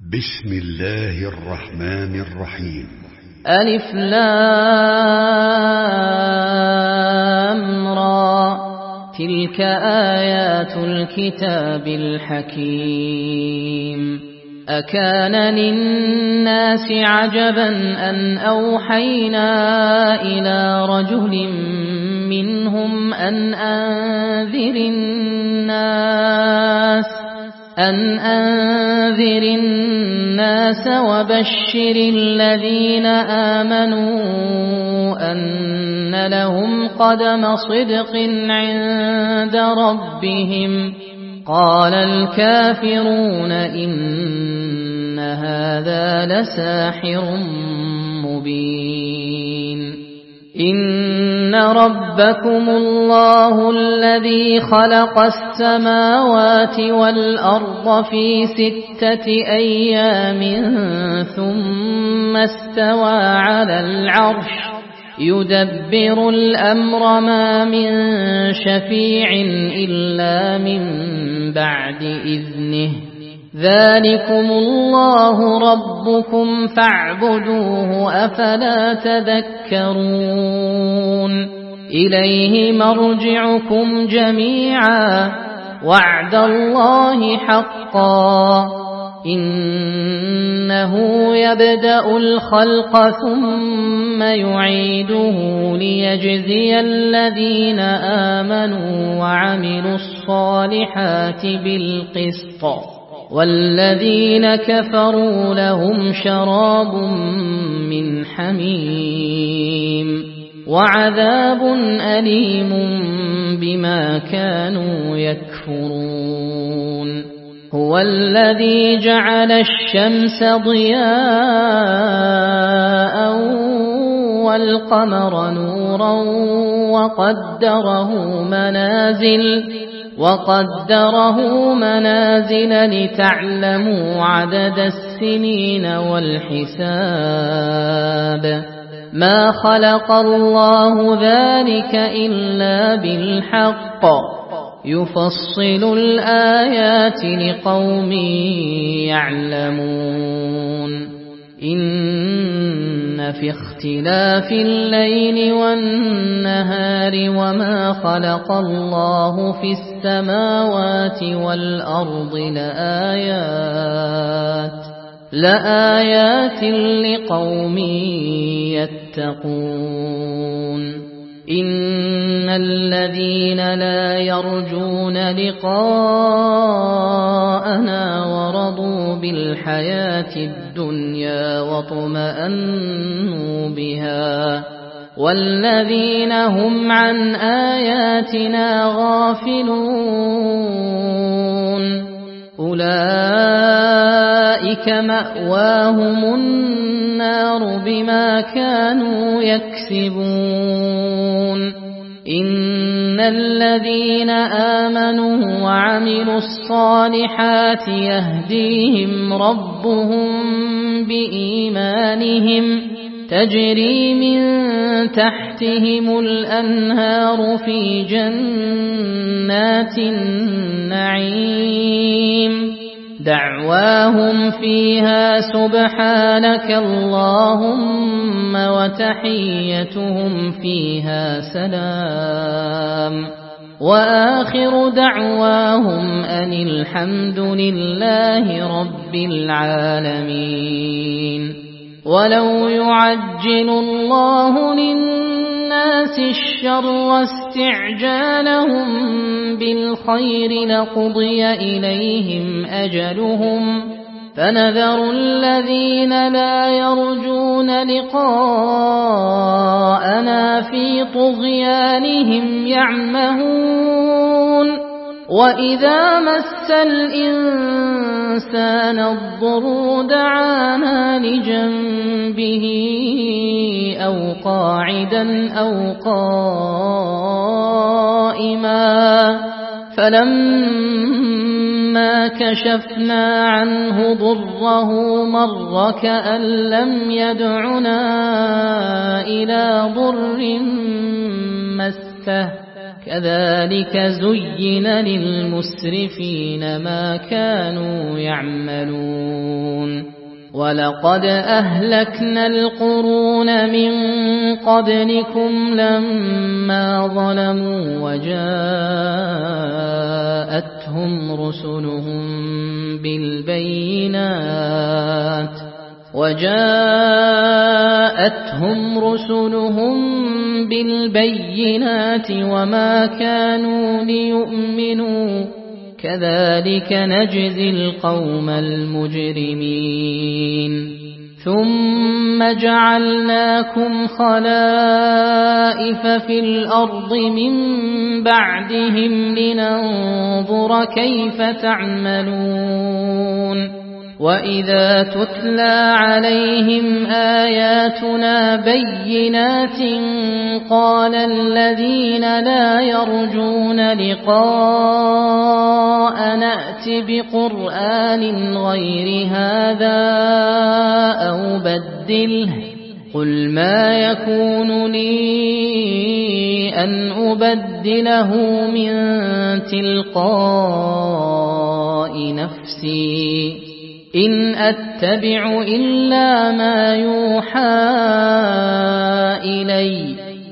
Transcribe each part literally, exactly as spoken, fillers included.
بسم الله الرحمن الرحيم. ألف لام را، تلك آيات الكتاب الحكيم. أكان للناس عجبا أن أوحينا إلى رجل منهم أن أنذر الناس أن أنذر الناس وبشر الذين آمنوا أن لهم قدم صدق عند ربهم. قال الكافرون إن هذا لساحر مبين. إن ربكم الله الذي خلق السماوات والأرض في ستة أيام ثم استوى على العرش يدبر الأمر ما من شفيع إلا من بعد إذنه. ذلكم الله ربكم فاعبدوه أفلا تذكرون. إليه مرجعكم جميعا وعد الله حقا. إنه يبدأ الخلق ثم يعيده ليجزي الذين آمنوا وعملوا الصالحات بالقسط، والذين كفروا لهم شراب من حميم وعذاب أليم بما كانوا يكفرون. هو الذي جعل الشمس ضياء والقمر نورا وقدره منازل وقدره منازل لتعلموا عدد السنين والحساب. ما خلق الله ذلك إلا بالحق يفصل الآيات لقوم يعلمون. إن في اختلاف الليل والنهار وما خلق الله في السماوات والأرض لآيات لآيات لقوم يتقون. إن الذين لا يرجون لقاءنا ورضوا بالحياة الدنيا واطمأنوا بها والذين هم عن آياتنا غافلون أولئك مأواهم النار بما كانوا يكسبون. إن الذين آمنوا وعملوا الصالحات يهديهم ربهم بإيمانهم تجري من تحتهم الأنهار في جنات النعيم. دعواهم فيها سبحانك اللهم وتحيتهم فيها سلام. وآخر دعواهم أن الحمد لله رب العالمين. ولو يعجل الله للناس الشر استعجالهم بالخير لقضي إليهم أجلهم فنذر الذين لا يرجون لقاءنا في طغيانهم يعمهون. وإذا مس الإنسان الضر دعانا لجنبه أو قاعدا أو قائما فلما كشفنا عنه ضره مر كأن لم يدعنا إلى ضر مسه. كذلك زين للمسرفين ما كانوا يعملون ولقد أهلكنا القرون من قبلكم لما ظلموا وجاءتهم رسلهم بالبينات وجاءتهم رسلهم بالبينات وما كانوا ليؤمنوا كذلك نجزي القوم المجرمين ثم جعلناكم خلائف في الأرض من بعدهم لننظر كيف تعملون وإذا تتلى عليهم آياتنا بينات قال الذين لا يرجون لقاء نأت بقرآن غير هذا أو بدله قل ما يكون لي أن أبدله من تلقاء نفسي إن أتبع إلا ما يوحى إلي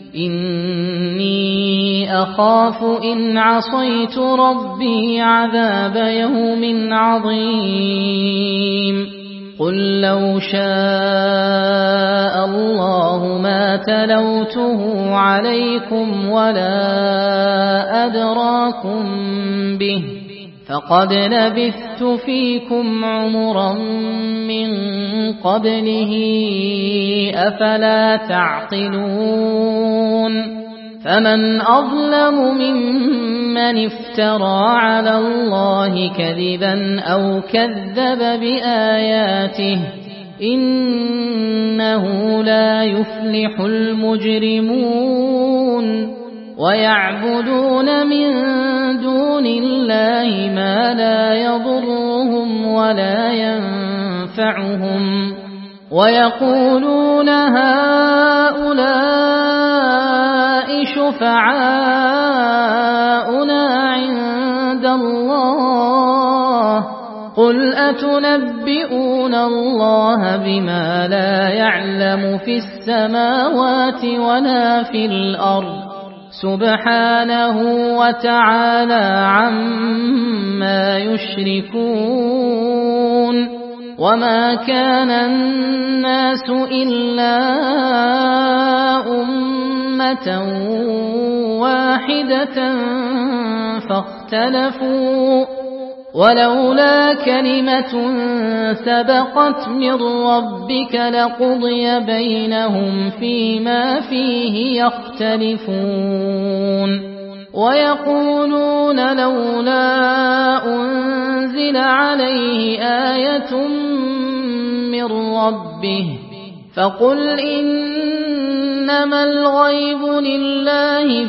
إني أخاف إن عصيت ربي عذاب يوم عظيم قل لو شاء الله ما تلوته عليكم ولا أدراكم به فقد لبثت فيكم عمرا من قبله أفلا تعقلون فمن أظلم ممن افترى على الله كذبا أو كذب بآياته إنه لا يفلح المجرمون ويعبدون من دون الله ما لا يضرهم ولا ينفعهم ويقولون هؤلاء شفعاؤنا عند الله قل أتنبئون الله بما لا يعلم في السماوات ولا في الأرض سبحانه وتعالى عما يشركون وما كان الناس إلا أمة واحدة فاختلفوا ولولا كلمة سبقت من ربك لقضي بينهم فيما فيه يختلفون ويقولون لولا أنزل عليه آية من ربه فقل إنما الغيب لله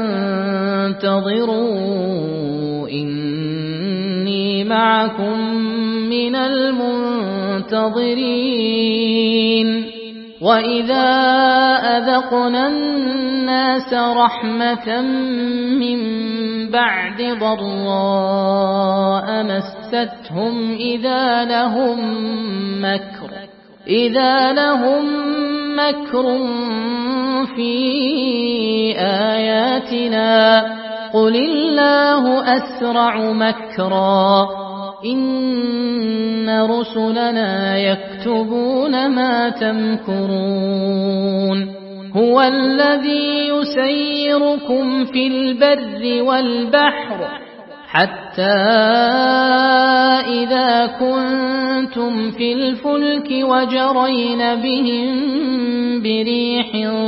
فانتظروا إني معكم من المنتظرين وإذا أذقنا الناس رحمة من بعد ضراء مستهم إذا لهم مكر إذا لهم مكر في آياتنا قل الله أسرع مكرا إن رسلنا يكتبون ما تمكرون هو الذي يسيركم في البر والبحر حتى إذا كنتم في الفلك وجرين بهم بريح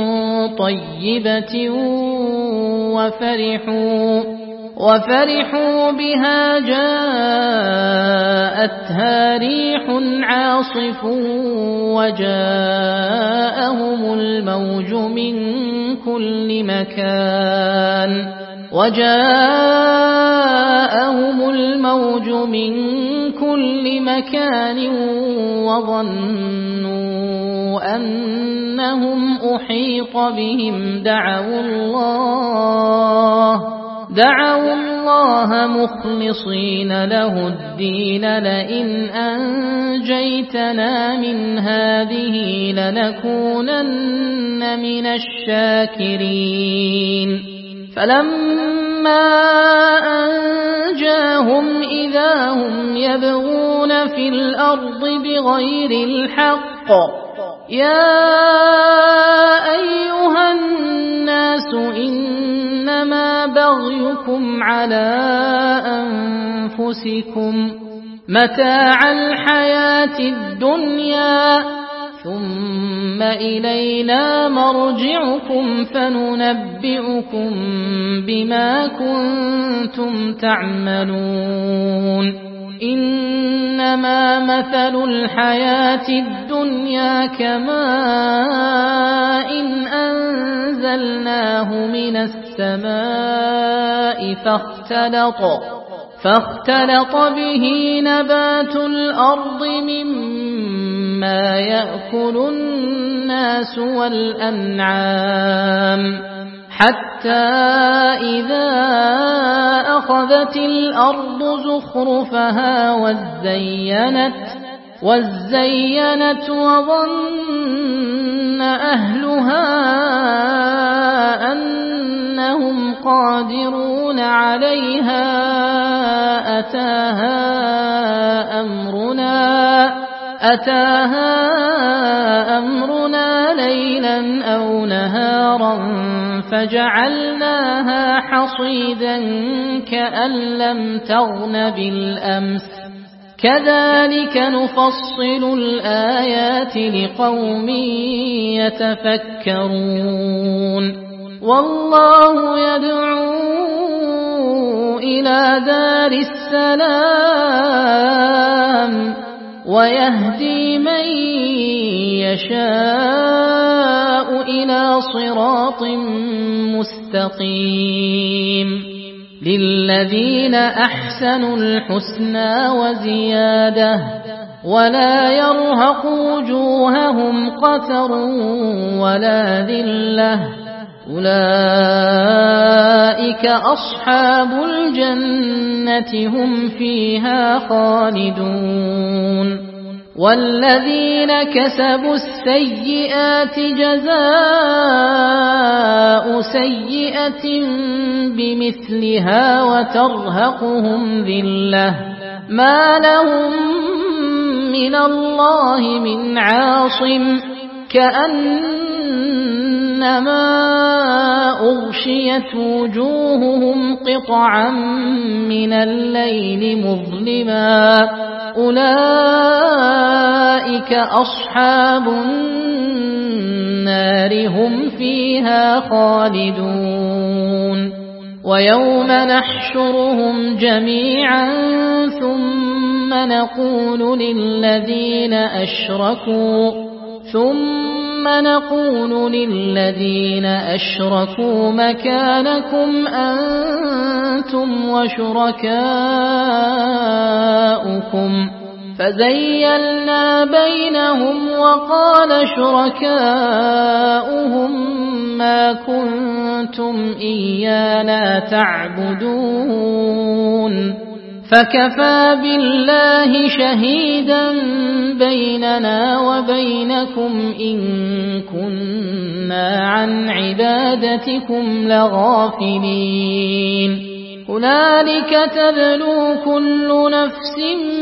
طيبة وفرحوا وفرحوا بها جاءتها ريح عاصف وجاءهم الموج من كل مكان وجاءهم الموج من كل مكان وظنوا أنهم أحيط بهم دعوا الله دعوا الله مخلصين له الدين لئن أنجيتنا من هذه لنكونن من الشاكرين فلما أنجاهم إذا هم يبغون في الأرض بغير الحق يا أيها الناس إنما بغيكم على أنفسكم متاع الحياة الدنيا ثم إلينا مرجعكم فننبئكم بما كنتم تعملون إنما مثل الحياة الدنيا كماء إن أنزلناه من السماء فاختلط فاختلط به نبات الأرض مما يأكل الناس والأنعام حتى إذا أخذت الأرض زخرفها وزينت وزينت وظن أهلها أنهم قادرون عليها أتاها أمرنا أتاها أمرنا ليلا أو نهارا فجعلناها حصيدا كأن لم تغن بالأمس كذلك نفصل الآيات لقوم يتفكرون والله يدعو إلى دار السلام ويهدي من يشاء إلى صراط مستقيم للذين أحسنوا الحسنى وزيادة ولا يرهق وجوههم قتر ولا ذلة أولئك أصحاب الجنة هم فيها خالدون والذين كسبوا السيئات جزاء سيئة بمثلها وترهقهم ذلة ما لهم من الله من عاصم كأنما أغشيت وجوههم قطعا من الليل مظلما أولئك أصحاب النار هم فيها خالدون ويوم نحشرهم جميعا ثم نقول للذين أشركوا ثم نقول للذين أشركوا مكانكم أنتم وشركاؤكم فزيلنا بينهم وقال شركاؤهم ما كنتم إيانا تعبدون فكفى بالله شهيدا بيننا وبينكم إن كنا عن عبادتكم لغافلين هنالك تبلو كل نفس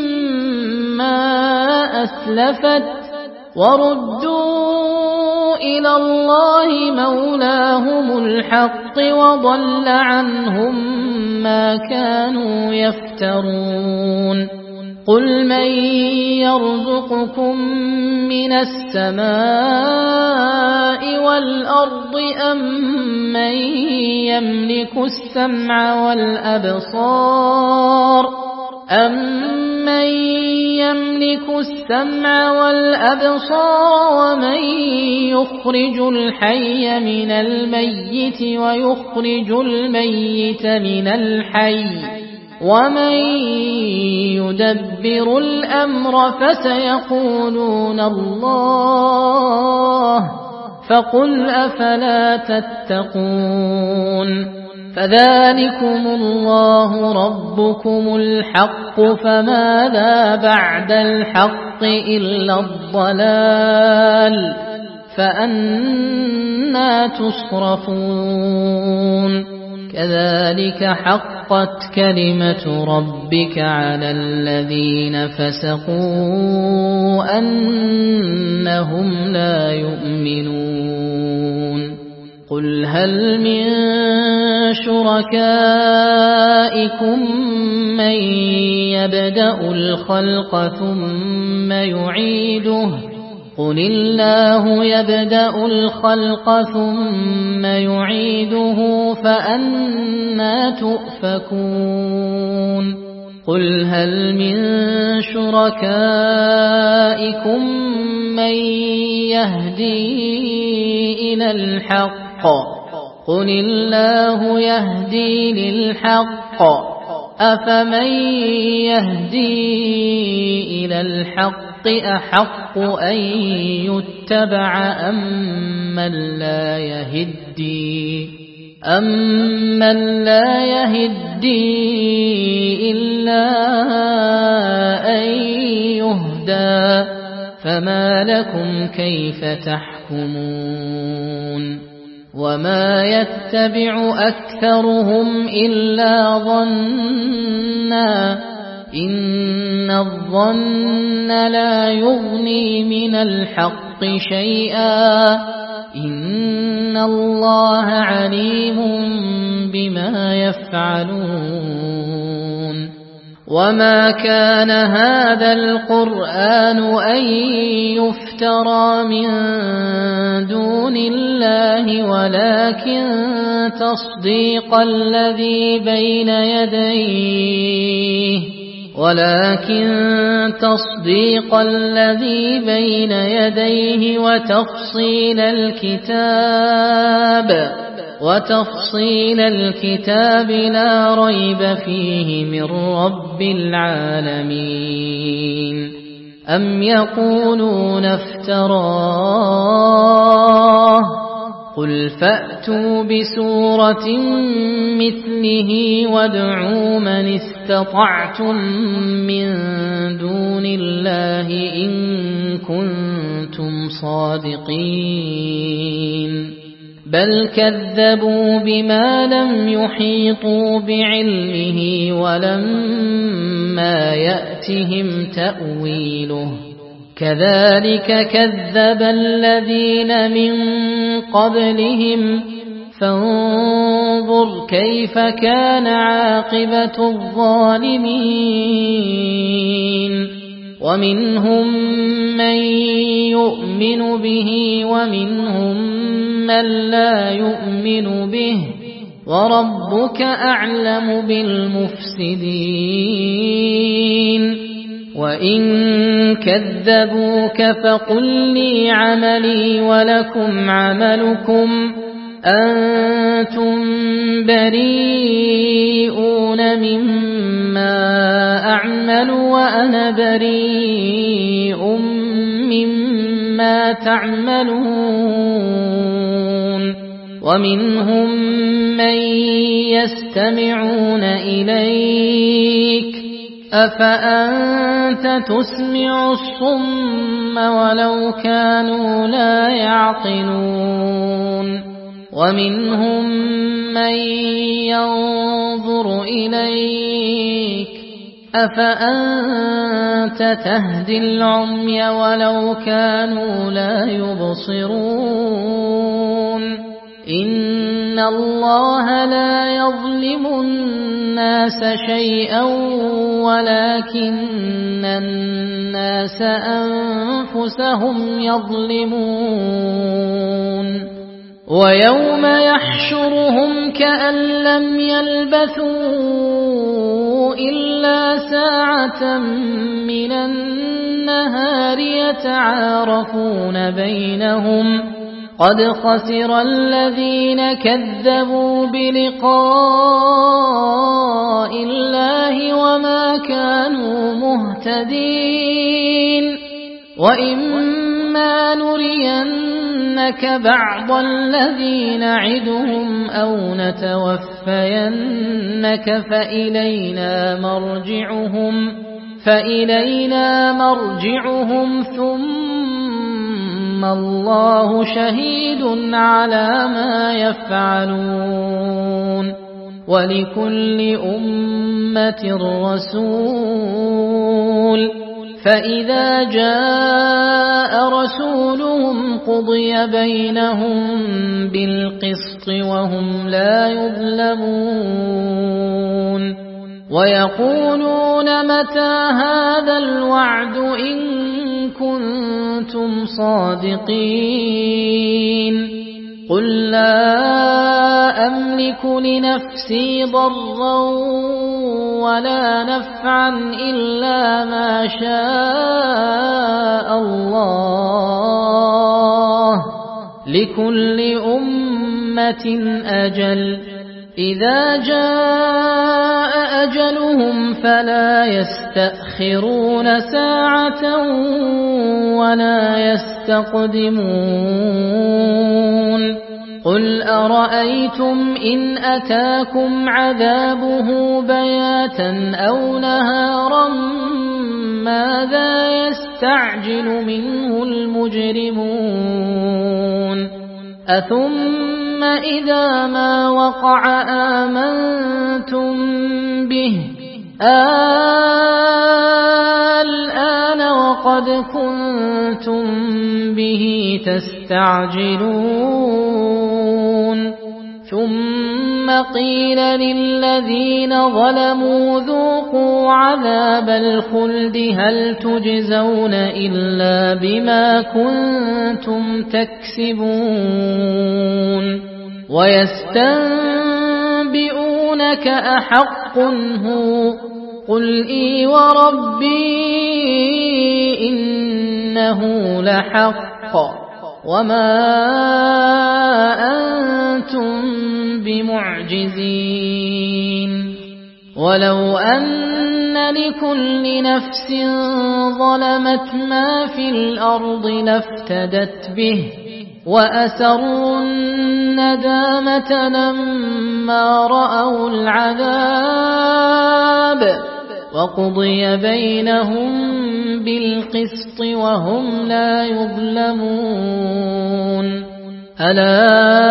ما أسلفت وردوا إلى الله مولاهم الحق وضل عنهم ما كانوا يفترون قل من يرزقكم من السماء والأرض أم من يملك السمع والأبصار أَمَّن يَمْلِكُ السَّمْعَ وَالْأَبْصَارَ وَمَن يُخْرِجُ الْحَيَّ مِنَ الْمَيِّتِ وَيُخْرِجُ الْمَيِّتَ مِنَ الْحَيِّ وَمَن يُدَبِّرُ الْأَمْرَ فَسَيَقُولُونَ اللَّهُ فَقُلْ أَفَلَا تَتَّقُونَ فذلكم الله ربكم الحق فماذا بعد الحق إلا الضلال فأنى تصرفون كذلك حقت كلمة ربك على الذين فسقوا أنهم لا يؤمنون قل هل من شركائكم من يبدأ الخلق ثم يعيده قل الله يبدأ الخلق ثم يعيده فأنى تؤفكون قل هل من شركائكم من يهدي إلى الحق قل الله يهدي للحق أفمن يهدي إلى الحق أحق أن يتبع أمن لا يهدي أمن لا يهدي إلا أن يهدى فما لكم كيف تحكمون وما يتبع أكثرهم إلا ظنا إن الظن لا يغني من الحق شيئا إن الله عليم بما يفعلون وما كان هذا القرآن أن يفترى من دون الله ولكن تصديق الذي بين يديه ولكن تصديق الذي بين يديه وتفصيل الكتاب وتفصيل الكتاب لا ريب فيه من رب العالمين أم يقولون افتراه قل فأتوا بسورة مثله وادعوا من استطعتم من دون الله إن كنتم صادقين بل كذبوا بما لم يحيطوا بعلمه ولما يأتهم تأويله كذلك كذب الذين من قبلهم فانظر كيف كان عاقبة الظالمين ومنهم من يؤمن به ومنهم من لا يؤمن به وربك أعلم بالمفسدين وإن كذبوك فقل لي عملي ولكم عملكم أنتم بريئون مما أعمل وأنا بريء مما تعملون ومنهم من يستمعون إليك أفأنت تسمع الصم ولو كانوا لا يعقلون ومنهم من ينظر إليك أفأنت تهدي العمي ولو كانوا لا يبصرون إن الله لا يظلم الناس شيئا ولكن الناس أنفسهم يظلمون ويوم يحشرهم كأن لم يلبثوا إلا ساعة من النهار يتعارفون بينهم قد خسر الذين كذبوا بلقاء الله وما كانوا مهتدين وإما إما نرينك بعض الذي نعدهم أو نتوفينك فإلينا مرجعهم فإلينا مرجعهم ثم الله شهيد على ما يفعلون ولكل أمة رسول فإذا جاء رسولهم قضي بينهم بالقسط وهم لا يظلمون ويقولون متى هذا الوعد إن كنتم صادقين قل لا أملك لنفسي ضرا ولا نفعا إلا ما شاء الله لكل أمة أجل إذا جاء أجلهم فلا يستأخرون ساعة ولا يستقدمون قل أرأيتم إن أتاكم عذابه بياتا أو نهارا ماذا يستعجل منه المجرمون أثم إذا ما وقع آمنتم به الآن وقد كنتم به تستعجلون ثم قيل للذين ظلموا ذوقوا عذاب الخلد هل تجزون إلا بما كنتم تكسبون ويستنبئونك أحق هو قل إي وربي إنه لحق وما أنتم بمعجزين ولو أن لكل نفس ظلمت ما في الأرض لافتدت به وأسروا الندامة لما رأوا العذاب وقضي بينهم بالقسط وهم لا يظلمون ألا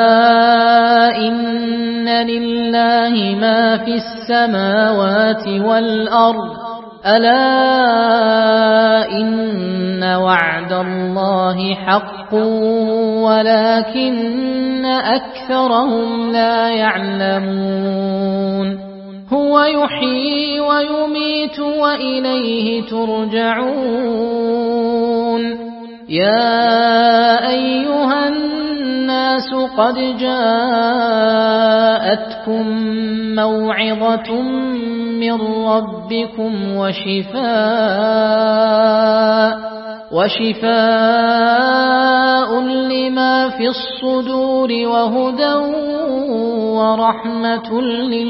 إن لله ما في السماوات والأرض ألا إن وعد الله حق ولكن أكثرهم لا يعلمون هو يحيي ويميت وإليه ترجعون يا أيها الناس قد جاءتكم موعظة من ربكم وشفاء وشفاء لما في الصدور وهدى ورحمة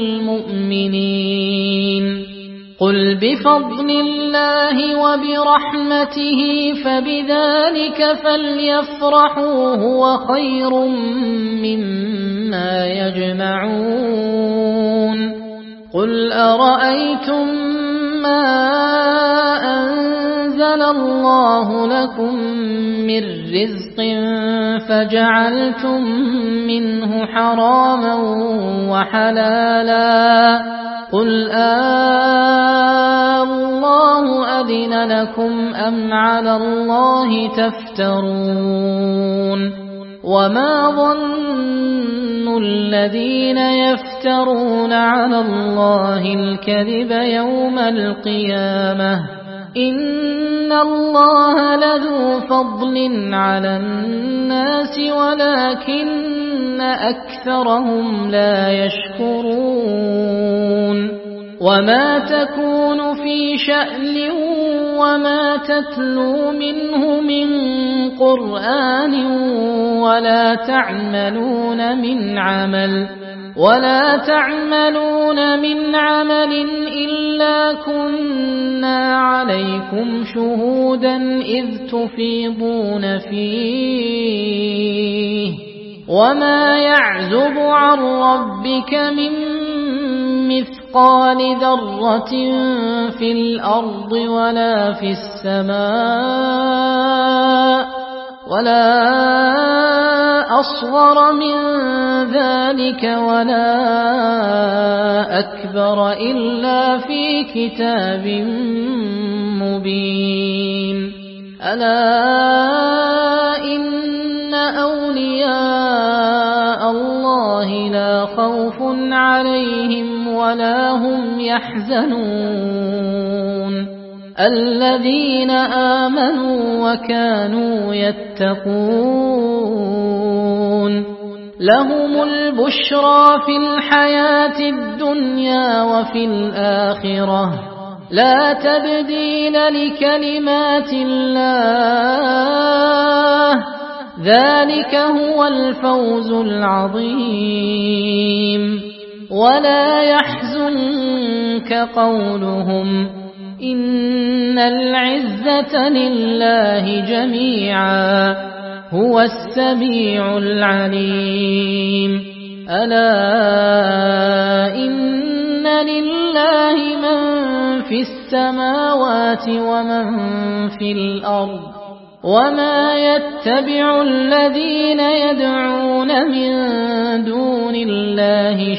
للمؤمنين قل بفضل الله وبرحمته فبذلك فليفرحوا هو خير مما يجمعون قل أرأيتم ما أنزل الله لكم من رزق فجعلتم منه حراما وحلالا قل آه الله أذن لكم أم على الله تفترون وما ظن الذين يفترون على الله الكذب يوم القيامة إن الله لذو فضل على الناس ولكن أكثرهم لا يشكرون وما تكون في شأن وما تتلو منه من قرآن ولا تعملون من عمل ولا تعملون من عمل إلا كنا كُنَّا عَلَيْكُمْ شُهُودًا إِذْ تُفِيضُونَ فِيهِ وَمَا يَعْزُبُ عَن رَّبِّكَ مِن مِّثْقَالِ ذَرَّةٍ فِي الْأَرْضِ وَلَا فِي السَّمَاءِ وَلَا أَصْغَرَ مِن ذَلِكَ وَلَا أَكْبَرَ إِلَّا فِي كِتَابٍ مُّبِينٍ أَلَا إِنَّ أَوْلِيَاءَ اللَّهِ لَا خَوْفٌ عَلَيْهِمْ وَلَا هُمْ يَحْزَنُونَ الَّذِينَ آمَنُوا وَكَانُوا يَتَّقُونَ لَهُمُ الْبُشْرَى فِي الْحَيَاةِ الدُّنْيَا وَفِي الْآخِرَةِ لَا تَبْدِيلَ لِكَلِمَاتِ اللَّهِ ذَلِكَ هُوَ الْفَوْزُ الْعَظِيمُ وَلَا يَحْزُنكَ قَوْلُهُمْ إِنَّ الْعِزَّةَ لِلَّهِ جَمِيعًا هُوَ السَّمِيعُ الْعَلِيمُ أَلَا إِنَّ لِلَّهِ مَن فِي السَّمَاوَاتِ وَمَن فِي الْأَرْضِ وَمَا يَتَّبِعُ الَّذِينَ يَدْعُونَ مِن دُونِ اللَّهِ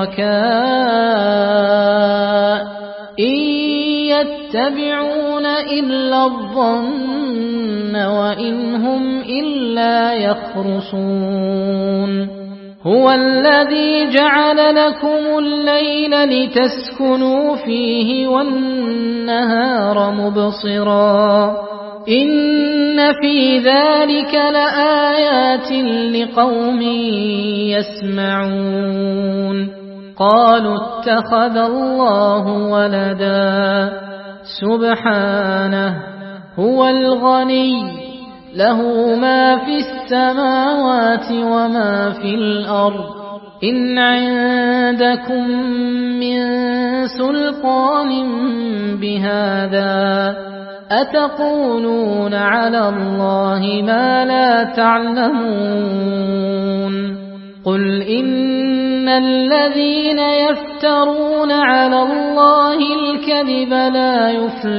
شُرَكَاءَ إِن يَتَّبِعُونَ إِلَّا الظَّنَّ وَإِنْ هُمْ إِلَّا يَخْرُصُونَ هُوَ الَّذِي جَعَلَ لَكُمُ اللَّيْلَ لِتَسْكُنُوا فِيهِ وَالنَّهَارَ مُبْصِرًا إِنَّ فِي ذَلِكَ لَآيَاتٍ لِقَوْمٍ يَسْمَعُونَ قَالُوا اتَّخَذَ اللَّهُ وَلَدًا سُبْحَانَهُ هُوَ الْغَنِيُّ لَهُ مَا فِي السَّمَاوَاتِ وَمَا فِي الْأَرْضِ إِنْ عِندَكُم مِّن سُلْطَانٍ بِهَٰذَا أَتَقُولُونَ عَلَى اللَّهِ مَا لَا تَعْلَمُونَ قُلْ إِنَّ الَّذِينَ يَفْتَرُونَ عَلَى اللَّهِ الْكَذِبَ لَا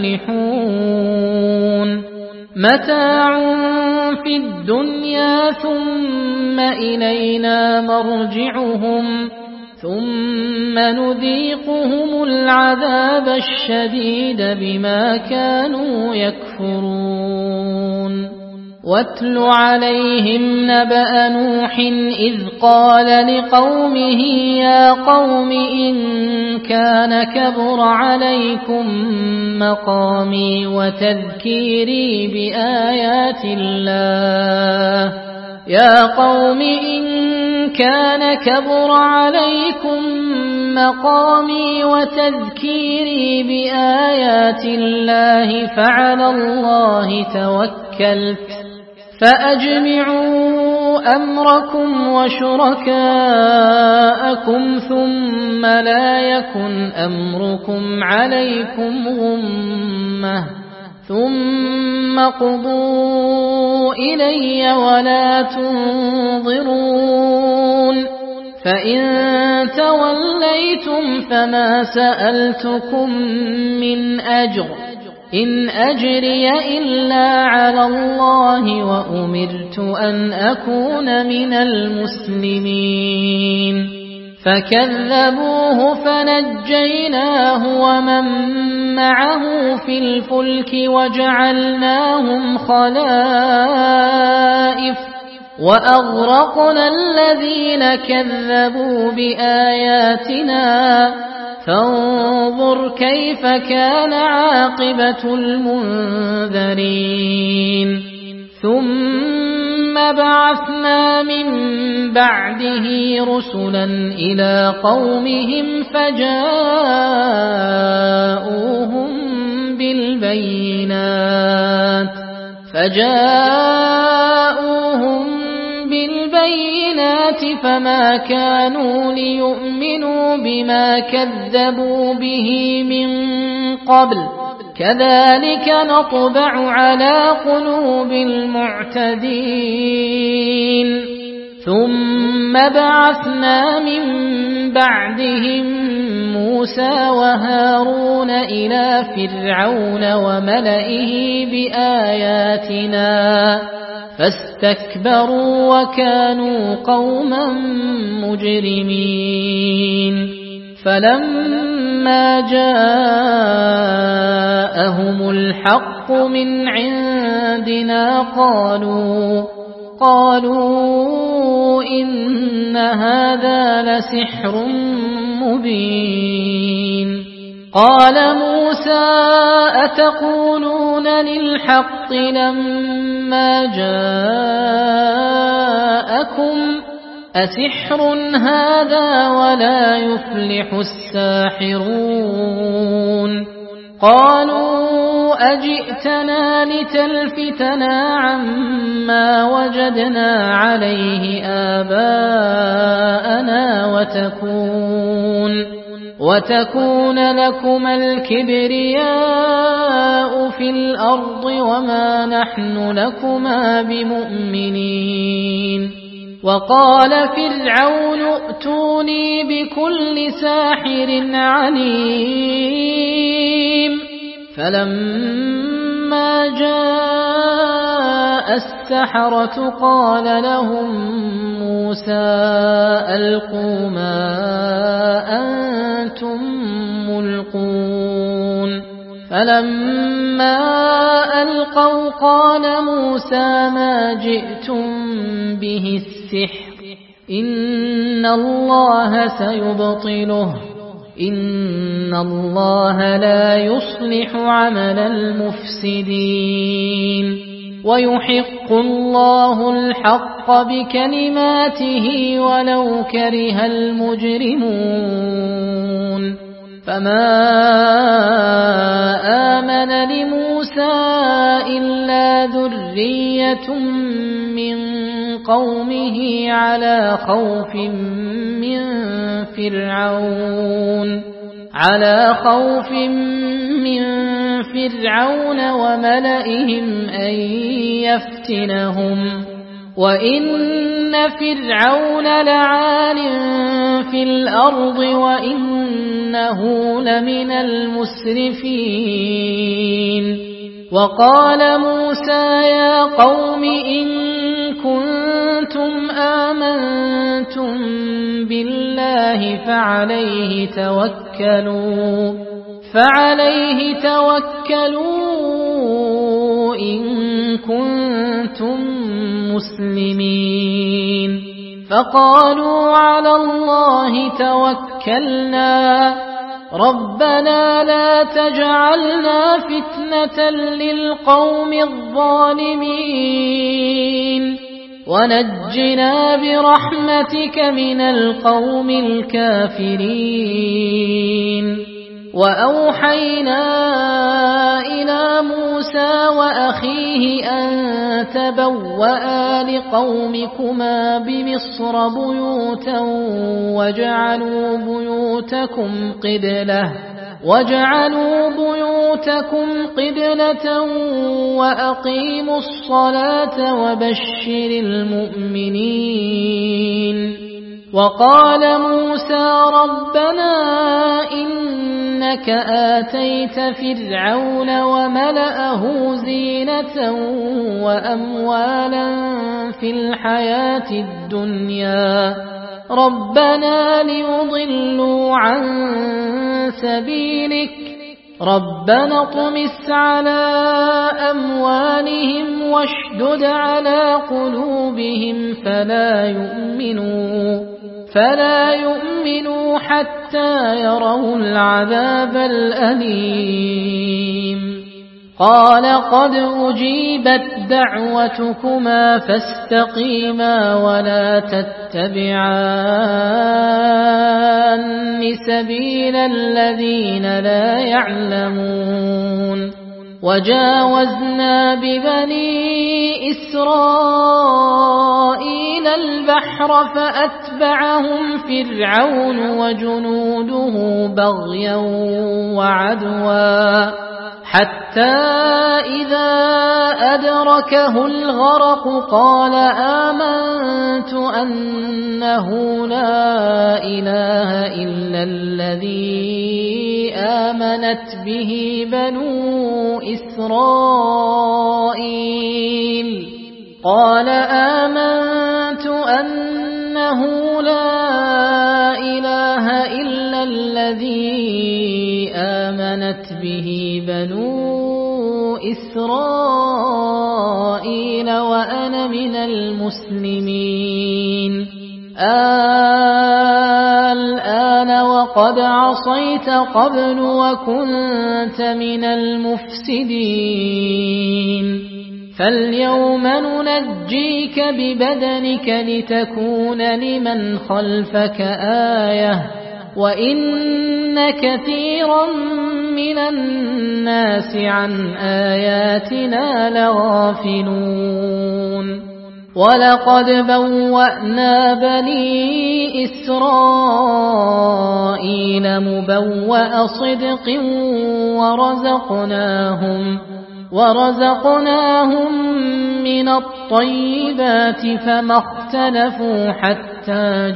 يُفْلِحُونَ مَتَاعٌ فِي الدُّنْيَا ثُمَّ إِلَيْنَا مَرْجِعُهُمْ ثُمَّ نُذِيقُهُمُ الْعَذَابَ الشَّدِيدَ بِمَا كَانُوا يَكْفُرُونَ وَاتْلُ عَلَيْهِمْ نَبَأَ نُوحٍ إِذْ قَالَ لِقَوْمِهِ يَا قَوْمِ إِن كَانَ كَبُرَ عَلَيْكُمْ مَقَامِي وَتَذْكِيرِي بِآيَاتِ اللَّهِ يَا قَوْمِ إِن كَانَ كَبُرَ عَلَيْكُمْ مَقَامِي وَتَذْكِيرِي بِآيَاتِ اللَّهِ فَعَلَى اللَّهِ تَوَكَّلْتُ فَأَجْمِعُوا أَمْرَكُمْ وَشُرَكَاءَكُمْ ثُمَّ لَا يَكُنْ أَمْرُكُمْ عَلَيْكُمْ غُمَّةً ثُمَّ قُضُوا إِلَيَّ وَلَا تُنظِرُونِ فَإِن تَوَلَّيْتُمْ فَمَا سَأَلْتُكُم مِّنْ أَجْرٍ إِنْ أَجْرِيَ إِلَّا عَلَى اللَّهِ وَأُمِرْتُ أَنْ أَكُونَ مِنَ الْمُسْلِمِينَ فَكَذَّبُوهُ فَنَجَّيْنَاهُ وَمَن مَّعَهُ فِي الْفُلْكِ وَجَعَلْنَاهُمْ خَلَائِفَ وَأَغْرَقْنَا الَّذِينَ كَذَّبُوا بِآيَاتِنَا فَانظُرْ كَيْفَ كَانَ عَاقِبَةُ الْمُنذَرِينَ ثُمَّ بَعَثْنَا مِن بَعْدِهِ رُسُلًا إِلَىٰ قَوْمِهِمْ فَجَاءُوهُم بِالْبَيِّنَاتِ فَجَاءُوهُم بِالْبَيِّنَاتِ فَمَا كَانُوا لِيُؤْمِنُوا بِمَا كَذَّبُوا بِهِ مِن قَبْلُ كذلك نطبع على قلوب المعتدين ثم بعثنا من بعدهم موسى وهارون إلى فرعون وملئه بآياتنا فاستكبروا وكانوا قوما مجرمين فلما جاءهم الحق من عندنا قالوا قالوا إن هذا لسحر مبين قال موسى أتقولون للحق لما جاءكم أسحر هذا ولا يفلح الساحرون قالوا أجئتنا لتلفتنا عما وجدنا عليه آباءنا وتكون وتكون لكما الكبرياء في الأرض وما نحن لكما بمؤمنين وقال فرعون ائتوني بكل ساحر عليم فلما جاء السحرة قال لهم موسى ألقوا ما أنتم ملقون فلما ألقوا قال موسى ما جئتم به السحر إن الله سيبطله إن الله لا يصلح عمل المفسدين ويحق الله الحق بكلماته ولو كره المجرمون فما آمن لموسى إلا ذرية من قومه على خوف من فرعون على خوف من فرعون وملئهم أن يفتنهم وإن فرعون لعال في الأرض وإنه لمن المسرفين وقال موسى يا قوم إن كنتم آمنتم بالله فعليه توكلوا فعليه توكلوا إن كنتم مسلمين فقالوا على الله توكلنا ربنا لا تجعلنا فتنة للقوم الظالمين ونجنا برحمتك من القوم الكافرين وأوحينا إلى موسى وأخيه أن تبوأ لقومكما بمصر بيوتا وجعلوا بيوتكم قبلة وجعلوا بيوتكم قبلة وأقيموا الصلاة وبشر المؤمنين وقال موسى ربنا إنك آتيت فرعون وملأه زينة وأموالا في الحياة الدنيا ربنا ليضلوا عن سبيلك ربنا اطمس على أموالهم واشدد على قلوبهم فلا يؤمنوا فلا يؤمنوا حتى يروا العذاب الأليم قال قد أجيبت دعوتكما فاستقيما ولا تتبعان سبيل الذين لا يعلمون وجاوزنا ببني إسرائيل البحر فأتبعهم فرعون وجنوده بغيا وعدوا حتى إذا أدركه الغرق قال آمنت أنه لا إله إلا الذي آمنت به بنو إسرائيل قال آمنت أنه لا إله إلا الذي آمنت به بنو إسرائيل وأنا من المسلمين الآن وقد عصيت قبل وكنت من المفسدين فاليوم ننجيك ببدنك لتكون لمن خلفك آية وإن كثيرا من الناس عن آياتنا لغافلون ولقد بوأنا بني إسرائيل مبوأ صدق ورزقناهم ورزقناهم من الطيبات فما اختلفوا حتى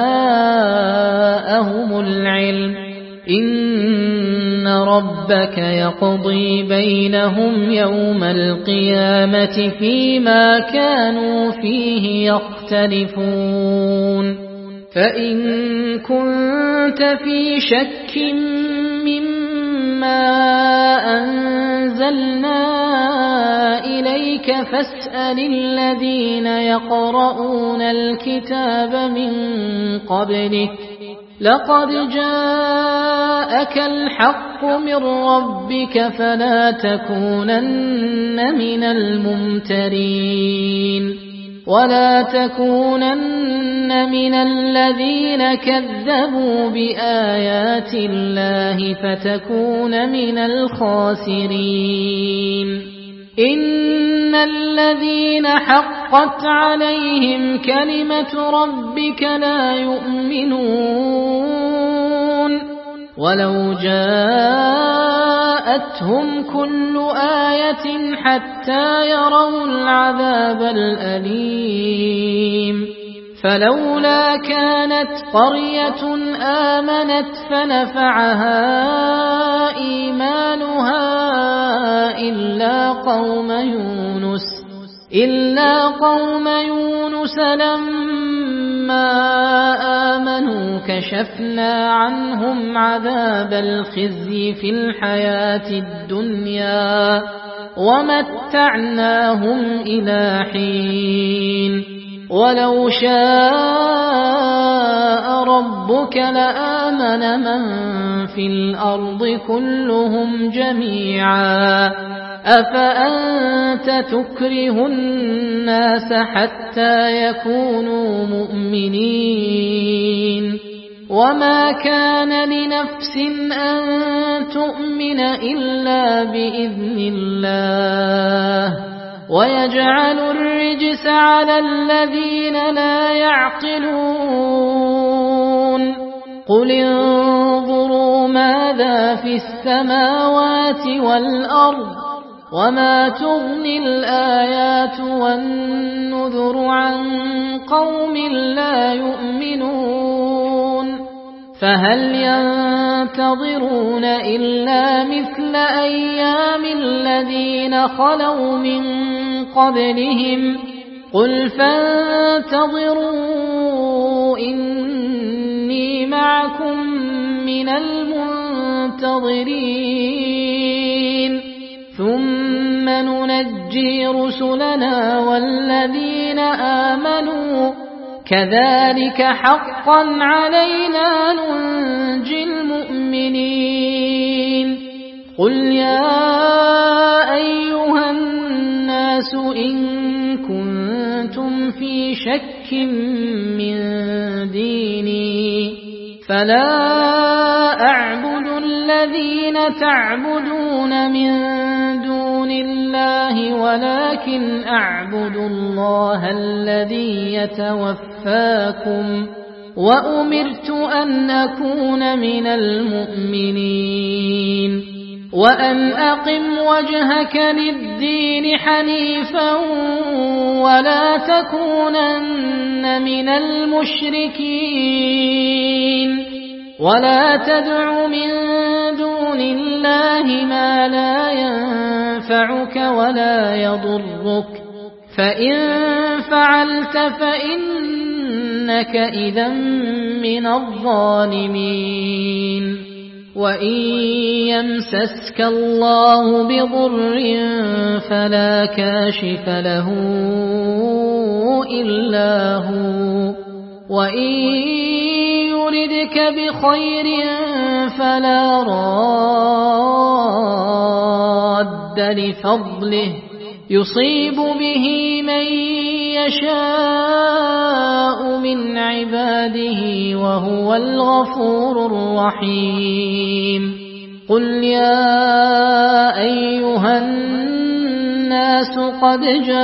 جاءهم العلم إن ربك يقضي بينهم يوم القيامة فيما كانوا فيه يختلفون فإن كنت في شك مما أنزلنا إليك فاسأل الذين يقرؤون الكتاب من قبلك لقد جاءك الحق من ربك فلا تكونن من الممترين ولا تكونن من الذين كذبوا بآيات الله فتكون من الخاسرين إن الذين حقت عليهم كلمة ربك لا يؤمنون ولو جاءتهم كل آية حتى يروا العذاب الأليم فلولا كانت قرية آمنت فنفعها إيمانها إلا قوم يونس إلا قوم يونس لما آمنوا كشفنا عنهم عذاب الخزي في الحياة الدنيا ومتعناهم إلى حين ولو شاء ربك لآمن من في الأرض كلهم جميعا أفأنت تكره الناس حتى يكونوا مؤمنين وما كان لنفس أن تؤمن إلا بإذن الله ويجعل الرجس على الذين لا يعقلون قل انظروا ماذا في السماوات والأرض وما تغني الآيات والنذر عن قوم لا يؤمنون فهل ينتظرون إلا مثل أيام الذين خلوا من قبلهم قل فانتظروا إني معكم من المنتظرين ثم ننجي رسلنا والذين آمنوا كذلك حقا علينا ننجي المؤمنين قل يا أيها الناس إن كنتم في شك من ديني فلا أعبد الذين تعبدون من دون الله ولكن أعبد الله الذي يتوفاكم وأمرت أن أكون من المؤمنين وأن أقم وجهك للدين حنيفا ولا تكونن من المشركين ولا تدع من دون الله ما لا ينفعك ولا يضرك فإن فعلت فإنك إذا من الظالمين وإن يمسسك الله بضر فلا كاشف له إلا هو وإن يردك بخير فلا راد لفضله يصيب به من يشاء من عباده وهو الغفور الرحيم قل يا أيها الناس قد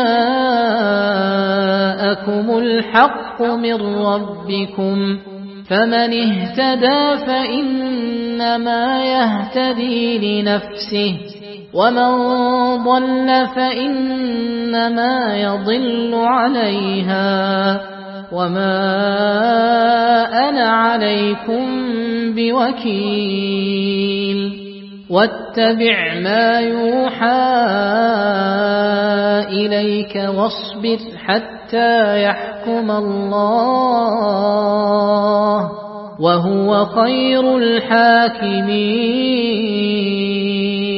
جاءكم الحق من ربكم فمن اهتدى فإنما يهتدي لنفسه ومن ضل فإنما يضل عليها وما أنا عليكم بوكيل واتبع ما يوحى إليك واصبر حتى يحكم الله وهو خير الحاكمين